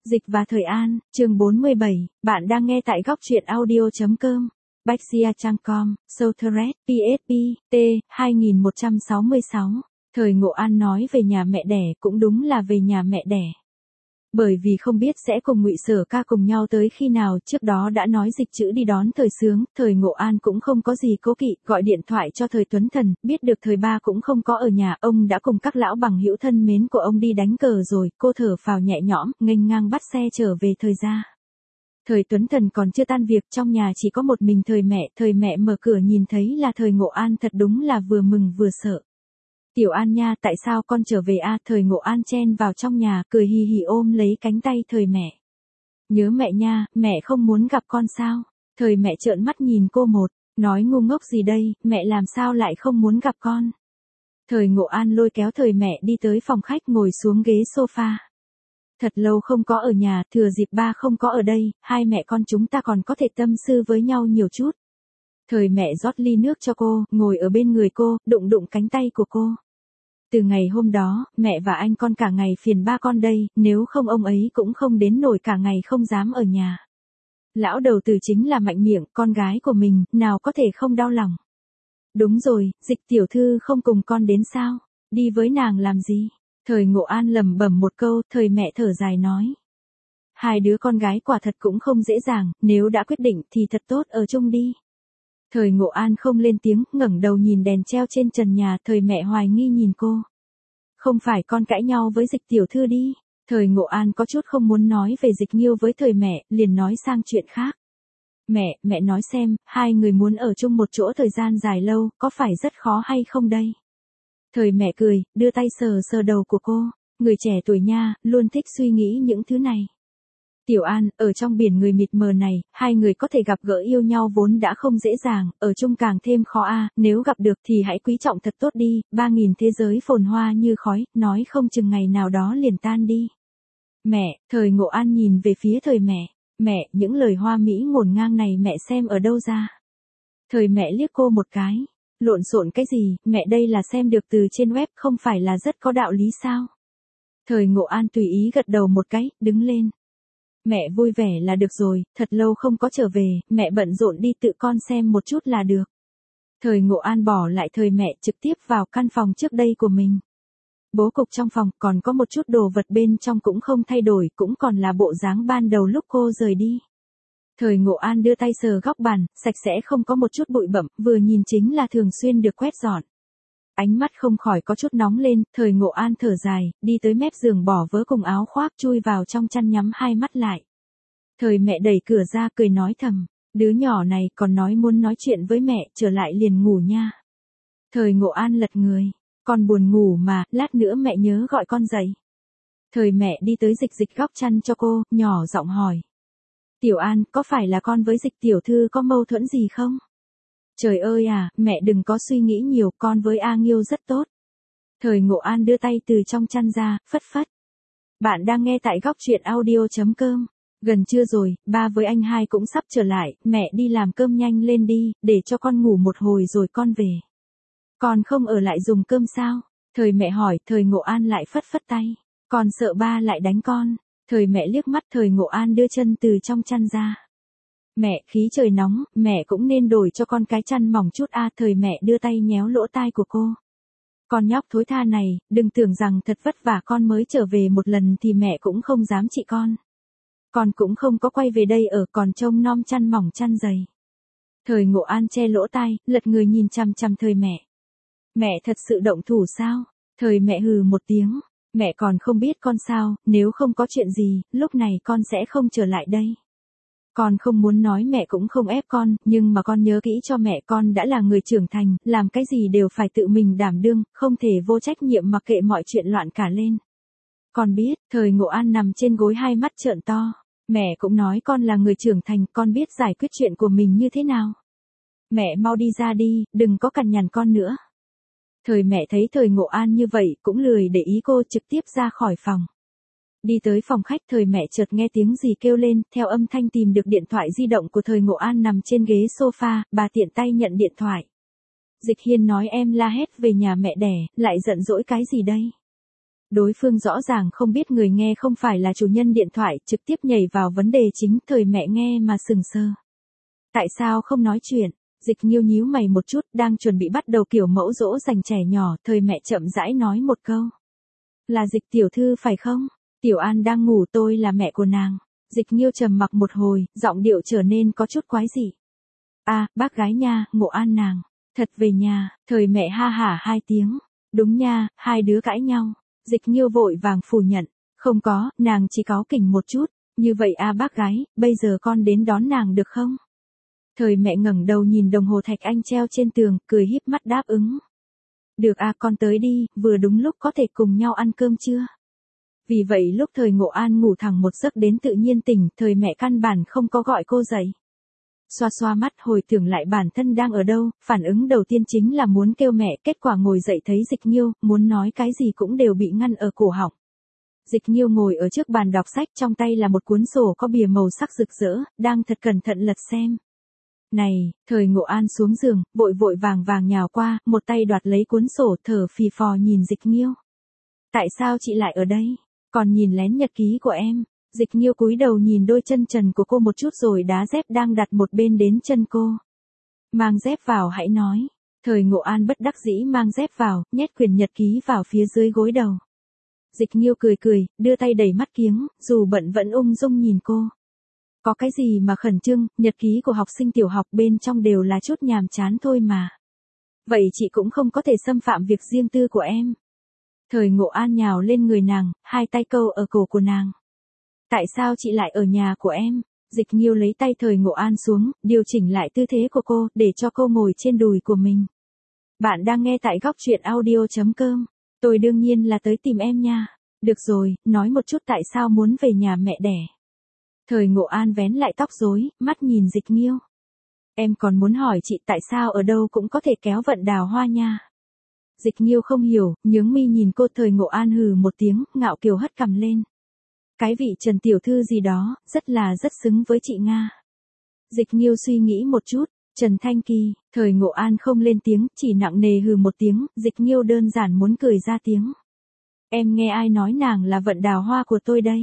Dịch và Thời An, chương 47, bạn đang nghe tại góc truyện audio.com. Bexia.com, Southrest, PSP, T, 2166. Thời Ngộ An nói về nhà mẹ đẻ cũng đúng là về nhà mẹ đẻ. Bởi vì không biết sẽ cùng Ngụy Sở Ca cùng nhau tới khi nào, trước đó đã nói Dịch chữ đi đón Thời Sướng, Thời Ngộ An cũng không có gì cố kỵ, gọi điện thoại cho Thời Tuấn Thần, biết được Thời Ba cũng không có ở nhà, ông đã cùng các lão bằng hữu thân mến của ông đi đánh cờ rồi, cô thở phào nhẹ nhõm, nghênh ngang bắt xe trở về Thời gia. Thời Tuấn Thần còn chưa tan việc, trong nhà chỉ có một mình Thời mẹ mở cửa nhìn thấy là Thời Ngộ An, thật đúng là vừa mừng vừa sợ. Tiểu An nha, tại sao con trở về a? Thời Ngộ An chen vào trong nhà, cười hì hì ôm lấy cánh tay Thời mẹ. Nhớ mẹ nha, mẹ không muốn gặp con sao? Thời mẹ trợn mắt nhìn cô một, nói ngu ngốc gì đây, mẹ làm sao lại không muốn gặp con? Thời Ngộ An lôi kéo Thời mẹ đi tới phòng khách ngồi xuống ghế sofa. Thật lâu không có ở nhà, thừa dịp ba không có ở đây, hai mẹ con chúng ta còn có thể tâm sự với nhau nhiều chút. Thời mẹ rót ly nước cho cô, ngồi ở bên người cô, đụng đụng cánh tay của cô. Từ ngày hôm đó, mẹ và anh con cả ngày phiền ba con đây, nếu không ông ấy cũng không đến nổi cả ngày không dám ở nhà. Lão đầu tử chính là mạnh miệng, con gái của mình, nào có thể không đau lòng. Đúng rồi, Dịch tiểu thư không cùng con đến sao? Đi với nàng làm gì? Thời Ngộ An lẩm bẩm một câu, Thời mẹ thở dài nói. Hai đứa con gái quả thật cũng không dễ dàng, nếu đã quyết định thì thật tốt ở chung đi. Thời Ngộ An không lên tiếng, ngẩng đầu nhìn đèn treo trên trần nhà, Thời mẹ hoài nghi nhìn cô. Không phải con cãi nhau với Dịch tiểu thư đi. Thời Ngộ An có chút không muốn nói về Dịch Nghiêu với Thời mẹ, liền nói sang chuyện khác. Mẹ nói xem, hai người muốn ở chung một chỗ thời gian dài lâu, có phải rất khó hay không đây? Thời mẹ cười, đưa tay sờ sờ đầu của cô. Người trẻ tuổi nha, luôn thích suy nghĩ những thứ này. Tiểu An, ở trong biển người mịt mờ này, hai người có thể gặp gỡ yêu nhau vốn đã không dễ dàng, ở chung càng thêm khó a. Nếu gặp được thì hãy quý trọng thật tốt đi, 3.000 thế giới phồn hoa như khói, nói không chừng ngày nào đó liền tan đi. Mẹ, Thời Ngộ An nhìn về phía Thời mẹ, những lời hoa mỹ ngổn ngang này mẹ xem ở đâu ra? Thời mẹ liếc cô một cái, lộn xộn cái gì, mẹ đây là xem được từ trên web, không phải là rất có đạo lý sao? Thời Ngộ An tùy ý gật đầu một cái, đứng lên. Mẹ vui vẻ là được rồi, thật lâu không có trở về, mẹ bận rộn đi tự con xem một chút là được. Thời Ngộ An bỏ lại Thời mẹ trực tiếp vào căn phòng trước đây của mình. Bố cục trong phòng còn có một chút đồ vật bên trong cũng không thay đổi, cũng còn là bộ dáng ban đầu lúc cô rời đi. Thời Ngộ An đưa tay sờ góc bàn, sạch sẽ không có một chút bụi bặm, vừa nhìn chính là thường xuyên được quét dọn. Ánh mắt không khỏi có chút nóng lên, Thời Ngộ An thở dài, đi tới mép giường bỏ vớ cùng áo khoác chui vào trong chăn nhắm hai mắt lại. Thời mẹ đẩy cửa ra cười nói thầm, đứa nhỏ này còn nói muốn nói chuyện với mẹ, trở lại liền ngủ nha. Thời Ngộ An lật người, con buồn ngủ mà, lát nữa mẹ nhớ gọi con dậy. Thời mẹ đi tới Dịch góc chăn cho cô, nhỏ giọng hỏi. Tiểu An, có phải là con với Dịch tiểu thư có mâu thuẫn gì không? Trời ơi à, mẹ đừng có suy nghĩ nhiều, con với A Nghiêu rất tốt. Thời Ngộ An đưa tay từ trong chăn ra, phất phất. Bạn đang nghe tại góc truyện audio.com. Gần trưa rồi, ba với anh hai cũng sắp trở lại, mẹ đi làm cơm nhanh lên đi, để cho con ngủ một hồi rồi con về. Con không ở lại dùng cơm sao? Thời mẹ hỏi, Thời Ngộ An lại phất phất tay. Con sợ ba lại đánh con. Thời mẹ liếc mắt, Thời Ngộ An đưa chân từ trong chăn ra. Mẹ, khí trời nóng, mẹ cũng nên đổi cho con cái chăn mỏng chút a. Thời mẹ đưa tay nhéo lỗ tai của cô. Con nhóc thối tha này, đừng tưởng rằng thật vất vả con mới trở về một lần thì mẹ cũng không dám trị con. Con cũng không có quay về đây ở, còn trông nom chăn mỏng chăn dày. Thời Ngộ An che lỗ tai, lật người nhìn chằm chằm Thời mẹ. Mẹ thật sự động thủ sao? Thời mẹ hừ một tiếng. Mẹ còn không biết con sao, nếu không có chuyện gì, lúc này con sẽ không trở lại đây. Con không muốn nói mẹ cũng không ép con, nhưng mà con nhớ kỹ cho mẹ, con đã là người trưởng thành, làm cái gì đều phải tự mình đảm đương, không thể vô trách nhiệm mặc kệ mọi chuyện loạn cả lên. Con biết, Thời Ngộ An nằm trên gối hai mắt trợn to. Mẹ cũng nói con là người trưởng thành, con biết giải quyết chuyện của mình như thế nào. Mẹ mau đi ra đi, đừng có cằn nhằn con nữa. Thời mẹ thấy Thời Ngộ An như vậy, cũng lười để ý cô, trực tiếp ra khỏi phòng. Đi tới phòng khách, Thời mẹ chợt nghe tiếng gì kêu lên, theo âm thanh tìm được điện thoại di động của Thời Ngộ An nằm trên ghế sofa, bà tiện tay nhận điện thoại. Dịch Hiên nói em la hét về nhà mẹ đẻ, lại giận dỗi cái gì đây? Đối phương rõ ràng không biết người nghe không phải là chủ nhân điện thoại, trực tiếp nhảy vào vấn đề chính, thời mẹ nghe mà sừng sờ. Tại sao không nói chuyện? Dịch Nghiêu nhíu mày một chút, đang chuẩn bị bắt đầu kiểu mẫu dỗ dành trẻ nhỏ, thời mẹ chậm rãi nói một câu. Là Dịch tiểu thư phải không? Tiểu An đang ngủ, tôi là mẹ của nàng. Dịch Nghiêu trầm mặc một hồi, giọng điệu trở nên có chút quái dị. À, bác gái nha, Ngộ An nàng. Thật về nhà, thời mẹ ha hả 2 tiếng. Đúng nha, hai đứa cãi nhau. Dịch Nghiêu vội vàng phủ nhận. Không có, nàng chỉ cáu kỉnh một chút. Như vậy à bác gái, bây giờ con đến đón nàng được không? Thời mẹ ngẩng đầu nhìn đồng hồ thạch anh treo trên tường, cười híp mắt đáp ứng. Được à, con tới đi, vừa đúng lúc có thể cùng nhau ăn cơm trưa. Vì vậy lúc thời Ngộ An ngủ thẳng một giấc đến tự nhiên tỉnh, thời mẹ căn bản không có gọi cô dậy. Xoa xoa mắt hồi tưởng lại bản thân đang ở đâu, phản ứng đầu tiên chính là muốn kêu mẹ, kết quả ngồi dậy thấy Dịch Nghiêu, muốn nói cái gì cũng đều bị ngăn ở cổ họng. Dịch Nghiêu ngồi ở trước bàn đọc sách, trong tay là một cuốn sổ có bìa màu sắc rực rỡ, đang thật cẩn thận lật xem. Này, thời Ngộ An xuống giường, vội vội vàng vàng nhào qua, một tay đoạt lấy cuốn sổ, thở phì phò nhìn Dịch Nghiêu. Tại sao chị lại ở đây? Còn nhìn lén nhật ký của em. Dịch Nghiêu cúi đầu nhìn đôi chân trần của cô một chút rồi đá dép đang đặt một bên đến chân cô. Mang dép vào hãy nói. Thời Ngộ An bất đắc dĩ mang dép vào, nhét quyển nhật ký vào phía dưới gối đầu. Dịch Nghiêu cười cười, đưa tay đẩy mắt kiếng, dù bận vẫn ung dung nhìn cô. Có cái gì mà khẩn trương, nhật ký của học sinh tiểu học bên trong đều là chút nhàm chán thôi mà. Vậy chị cũng không có thể xâm phạm việc riêng tư của em. Thời Ngộ An nhào lên người nàng, hai tay câu ở cổ của nàng. Tại sao chị lại ở nhà của em? Dịch Nghiêu lấy tay thời Ngộ An xuống, điều chỉnh lại tư thế của cô, để cho cô ngồi trên đùi của mình. Bạn đang nghe tại góc truyện audio.com. Tôi đương nhiên là tới tìm em nha. Được rồi, nói một chút tại sao muốn về nhà mẹ đẻ. Thời Ngộ An vén lại tóc rối, mắt nhìn Dịch Nghiêu. Em còn muốn hỏi chị tại sao ở đâu cũng có thể kéo vận đào hoa nha. Dịch Nghiêu không hiểu, nhướng mi nhìn cô. Thời Ngộ An hừ một tiếng, ngạo kiều hất cằm lên. Cái vị Trần tiểu thư gì đó, rất xứng với chị Nga. Dịch Nghiêu suy nghĩ một chút, Trần Thanh Kỳ, thời Ngộ An không lên tiếng, chỉ nặng nề hừ một tiếng, Dịch Nghiêu đơn giản muốn cười ra tiếng. Em nghe ai nói nàng là vận đào hoa của tôi đây?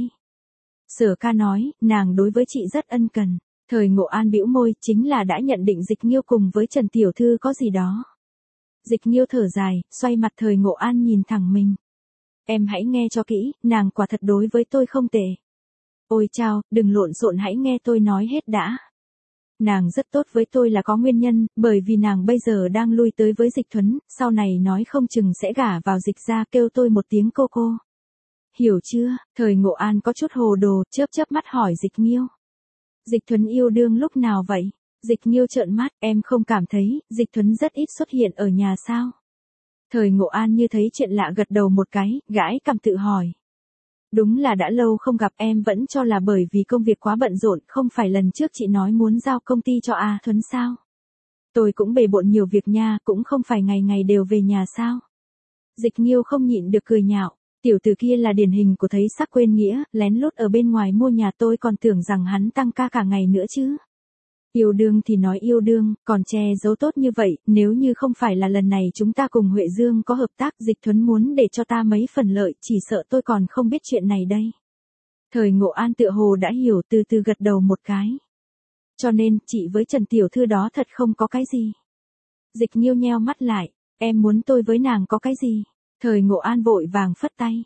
Sở ca nói, nàng đối với chị rất ân cần. Thời Ngộ An bĩu môi, chính là đã nhận định Dịch Nghiêu cùng với Trần tiểu thư có gì đó. Dịch Nghiêu thở dài, xoay mặt thời Ngộ An nhìn thẳng mình. Em hãy nghe cho kỹ, nàng quả thật đối với tôi không tệ. Ôi chao, đừng lộn xộn, hãy nghe tôi nói hết đã. Nàng rất tốt với tôi là có nguyên nhân, bởi vì nàng bây giờ đang lui tới với Dịch Thuấn, sau này nói không chừng sẽ gả vào Dịch gia, kêu tôi một tiếng cô cô. Hiểu chưa? Thời Ngộ An có chút hồ đồ, chớp chớp mắt hỏi Dịch Nghiêu. Dịch Thuấn yêu đương lúc nào vậy? Dịch Nghiêu trợn mắt, em không cảm thấy, Dịch Thuấn rất ít xuất hiện ở nhà sao? Thời Ngộ An như thấy chuyện lạ gật đầu một cái, gãi cằm tự hỏi. Đúng là đã lâu không gặp, em vẫn cho là bởi vì công việc quá bận rộn, không phải lần trước chị nói muốn giao công ty cho A Thuấn sao? Tôi cũng bề bộn nhiều việc nha, cũng không phải ngày ngày đều về nhà sao? Dịch Nghiêu không nhịn được cười nhạo, tiểu tử kia là điển hình của thấy sắc quên nghĩa, lén lút ở bên ngoài mua nhà, tôi còn tưởng rằng hắn tăng ca cả ngày nữa chứ. Yêu đương thì nói yêu đương, còn che giấu tốt như vậy, nếu như không phải là lần này chúng ta cùng Huệ Dương có hợp tác, Dịch Thuấn muốn để cho ta mấy phần lợi, chỉ sợ tôi còn không biết chuyện này đây. Thời Ngộ An tựa hồ đã hiểu, từ từ gật đầu một cái. Cho nên, chị với Trần tiểu thư đó thật không có cái gì. Dịch Nghiêu nheo mắt lại, em muốn tôi với nàng có cái gì? Thời Ngộ An vội vàng phất tay.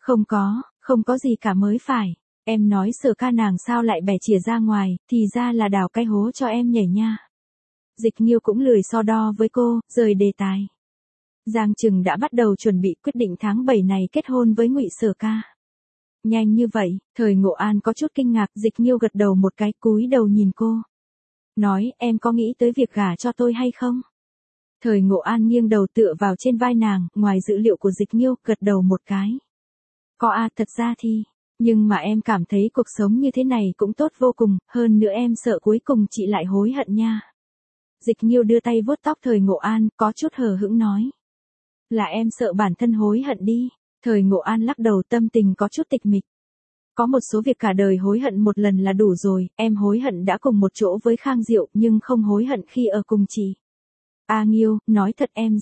Không có gì cả mới phải. Em nói Sở ca nàng sao lại bẻ chìa ra ngoài, thì ra là đào cái hố cho em nhảy nha. Dịch Nghiêu cũng lười so đo với cô, rời đề tài. Giang Trừng đã bắt đầu chuẩn bị quyết định tháng 7 này kết hôn với Ngụy Sở ca. Nhanh như vậy, thời Ngộ An có chút kinh ngạc, Dịch Nghiêu gật đầu một cái, cúi đầu nhìn cô. Nói, em có nghĩ tới việc gả cho tôi hay không? Thời Ngộ An nghiêng đầu tựa vào trên vai nàng, ngoài dữ liệu của Dịch Nghiêu, gật đầu một cái. Có à, thật ra thì... Nhưng mà em cảm thấy cuộc sống như thế này cũng tốt vô cùng, hơn nữa em sợ cuối cùng chị lại hối hận nha. Dịch Nghiêu đưa tay vuốt tóc thời Ngộ An, có chút hờ hững nói. Là em sợ bản thân hối hận đi. Thời Ngộ An lắc đầu, tâm tình có chút tịch mịch. Có một số việc cả đời hối hận một lần là đủ rồi, em hối hận đã cùng một chỗ với Khang Diệu, nhưng không hối hận khi ở cùng chị. A Nghiêu, nói thật em rất,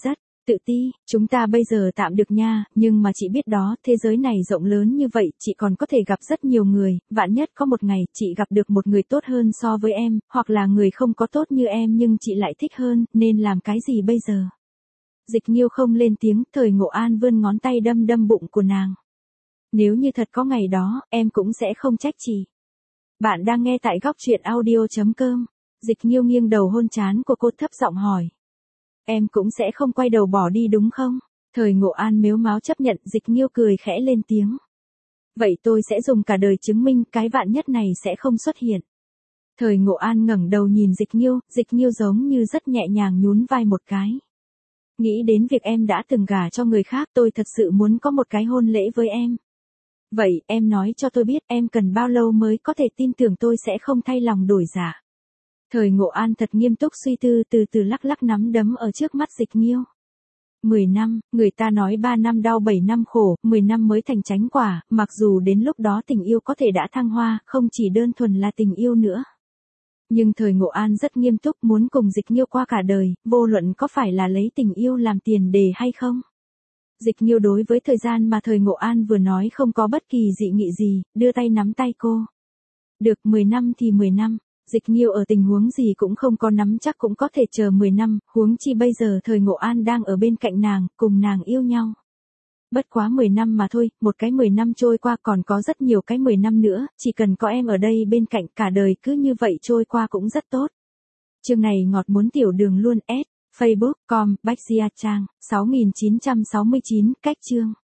Tự ti, chúng ta bây giờ tạm được nha, nhưng mà chị biết đó, thế giới này rộng lớn như vậy, chị còn có thể gặp rất nhiều người, vạn nhất có một ngày chị gặp được một người tốt hơn so với em, hoặc là người không có tốt như em nhưng chị lại thích hơn, nên làm cái gì bây giờ? Dịch Nghiêu không lên tiếng, Thời Ngộ An vươn ngón tay đâm đâm bụng của nàng. Nếu như thật có ngày đó, em cũng sẽ không trách chị. Bạn đang nghe tại góc truyện audio.com. Dịch Nghiêu nghiêng đầu hôn trán của cô, thấp giọng hỏi. Em cũng sẽ không quay đầu bỏ đi đúng không? Thời Ngộ An mếu máo chấp nhận. Dịch Nghiêu cười khẽ lên tiếng. Vậy tôi sẽ dùng cả đời chứng minh cái vạn nhất này sẽ không xuất hiện. Thời Ngộ An ngẩng đầu nhìn Dịch Nghiêu giống như rất nhẹ nhàng nhún vai một cái. Nghĩ đến việc em đã từng gả cho người khác, tôi thật sự muốn có một cái hôn lễ với em. Vậy, em nói cho tôi biết em cần bao lâu mới có thể tin tưởng tôi sẽ không thay lòng đổi dạ. Thời Ngộ An thật nghiêm túc suy tư, từ từ lắc lắc nắm đấm ở trước mắt Dịch Nghiêu. 10 năm, người ta nói 3 năm đau 7 năm khổ, 10 năm mới thành chánh quả, mặc dù đến lúc đó tình yêu có thể đã thăng hoa, không chỉ đơn thuần là tình yêu nữa. Nhưng Thời Ngộ An rất nghiêm túc, muốn cùng Dịch Nghiêu qua cả đời, vô luận có phải là lấy tình yêu làm tiền đề hay không. Dịch Nghiêu đối với thời gian mà Thời Ngộ An vừa nói không có bất kỳ dị nghị gì, đưa tay nắm tay cô. Được 10 năm thì 10 năm, Dịch Nghiêu ở tình huống gì cũng không có nắm chắc cũng có thể chờ 10 năm, huống chi bây giờ Thời Ngộ An đang ở bên cạnh nàng, cùng nàng yêu nhau. Bất quá 10 năm mà thôi, một cái 10 năm trôi qua còn có rất nhiều cái 10 năm nữa, chỉ cần có em ở đây bên cạnh cả đời cứ như vậy trôi qua cũng rất tốt. Chương này ngọt muốn tiểu đường luôn. Facebook.com/Bách Gia Trang 6969 cách chương